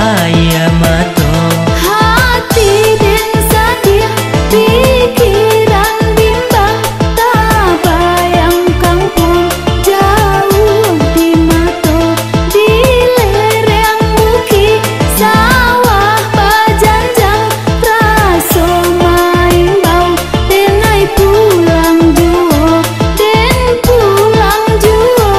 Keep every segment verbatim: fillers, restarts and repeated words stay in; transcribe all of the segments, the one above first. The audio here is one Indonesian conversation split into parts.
ayah mato. Hati den sadih, pikiran bimbang, tak bayang kampung jauh di mato. Di lereng bukit sawah bajanjang, raso main bau denai pulang juo, den pulang juo.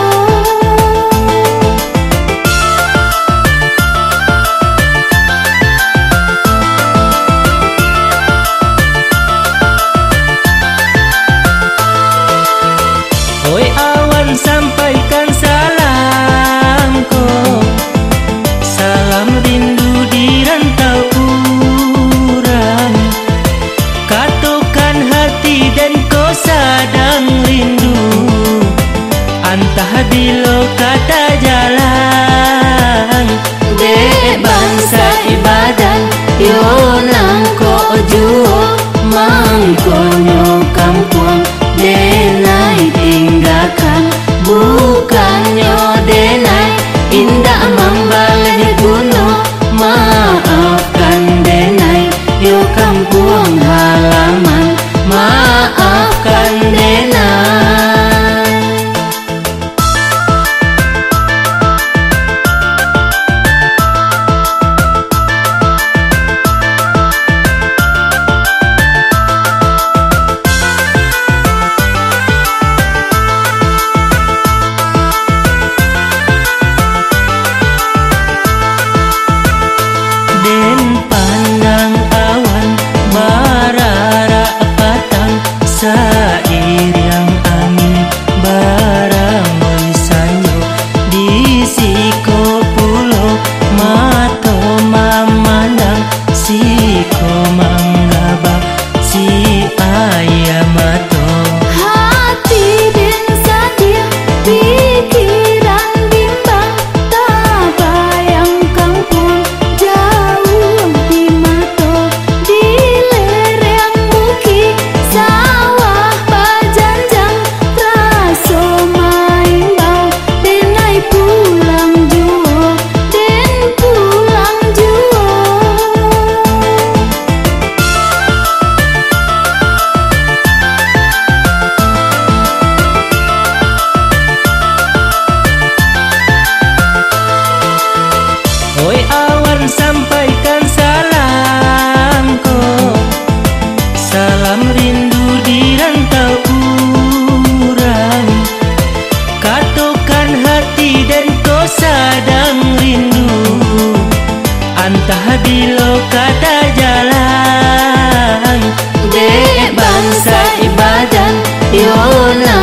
Oi awan sampaikan salamku, salam rindu di rantau urang. Katokan hati dan kau sadang rindu, antah di lo kata jalan. De bangsa ibadan yo nang ko juo, mangkonyo kampung denai tinggalkan, bukannya denai indah membalik gunung. Maafkan denai yo kampung halaman, maafkan denai. Den pandang awan barara patang, sairing angin baramai sanyo. Di siko pulau mato mamandang, siko manggabak si ayah mato. Hati den sadih, pikiran bimbang, tak bayang kampung jauh di mato. Di lereng bukit sawah bajanjang, raso main bau denai pulang juo, den pulang juo. Oi awan sampaikan salamku, salam rindu di rantau urang. Katokan hati dan kau sadang rindu, antah di lo kata jalan. De bangsa ibadan yo